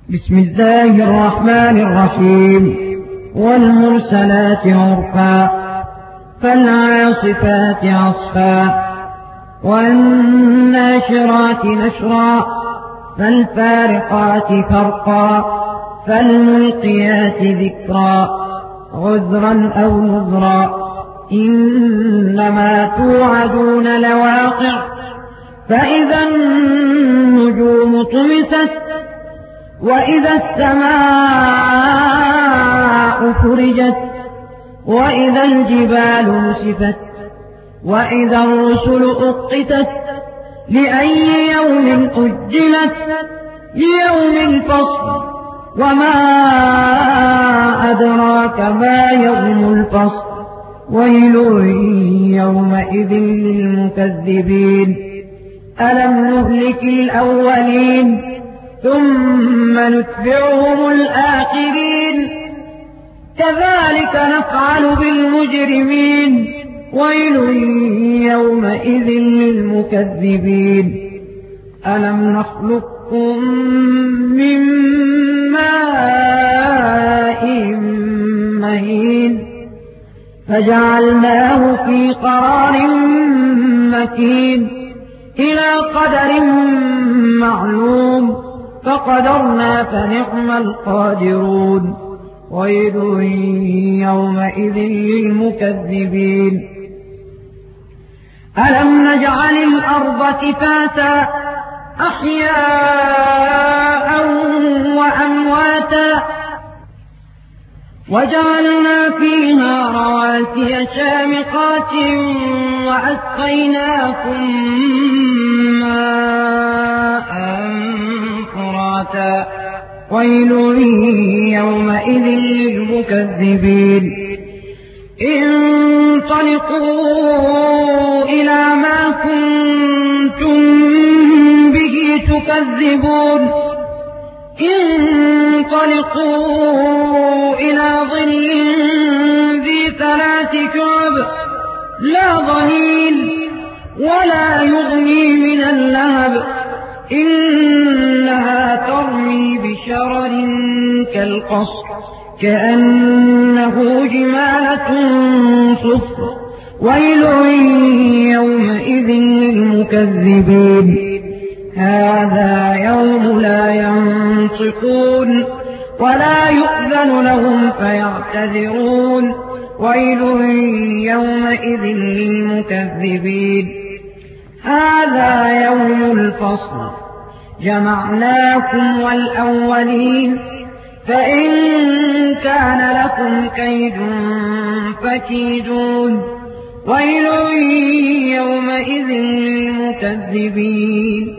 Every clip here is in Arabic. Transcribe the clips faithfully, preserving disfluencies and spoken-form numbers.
بسم الله الرحمن الرحيم والمرسلات عرفا فالعاصفات عصفا والناشرات نشرا فالفارقات فرقا فالملقيات ذكرا عذرا أو نذرا إنما توعدون لواقع فإذا النجوم طمست وإذا السماء فرجت وإذا الجبال نسفت وإذا الرسل أقتت لأي يوم أجلت ليوم الفصل وما أدراك ما يوم الفصل ويل يومئذ للمكذبين ألم نهلك الأولين ثم نتبعهم الآخرين كذلك نفعل بالمجرمين ويل يومئذ للمكذبين ألم نخلقكم من ماء مهين فجعلناه في قرار مكين إلى قدر معلوم فقدرنا فنعم القادرون ويل يومئذ للمكذبين ألم نجعل الأرض كفاتا أحياء وأمواتا وجعلنا فيها رواسي شامخات وأسقيناكم ماء فراتا ويل يومئذ للمكذبين انطلقوا إلى ما كنتم به تكذبون انطلقوا إلى ظل ذي ثلاث شعب لا ظليل ولا يغني من اللهب إنها ترمي بشرر كالقصر كأنه جمالة صفر ويل يومئذ للمكذبين هذا يوم لا ينطقون ولا يؤذن لهم فيعتذرون ويل يومئذ للمكذبين هذا يوم الفصل جمعناكم والأولين فإن كان لكم كيد فكيدون ويل يومئذ للمكذبين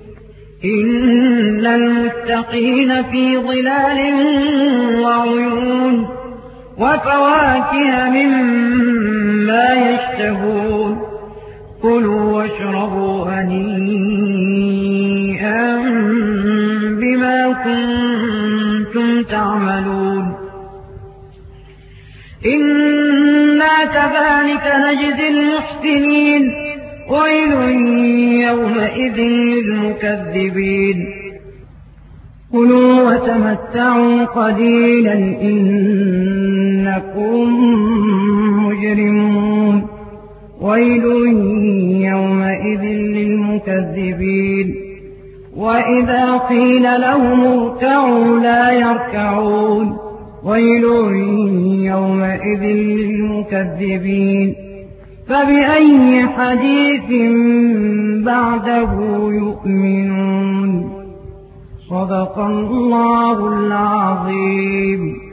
إن المتقين في ظلال وعيون وفواكه مما يشتهون كلوا واشربوا هنيئا بما كنتم تعملون إنا كذلك نجزي المحسنين ويل يومئذ للمكذبين كلوا وتمتعوا قليلا إنكم مجرمون ويل يومئذ للمكذبين وإذا قيل لهم اركعوا لا يركعون ويل يومئذ للمكذبين فبأي حديث بعده يؤمنون صدق الله العظيم.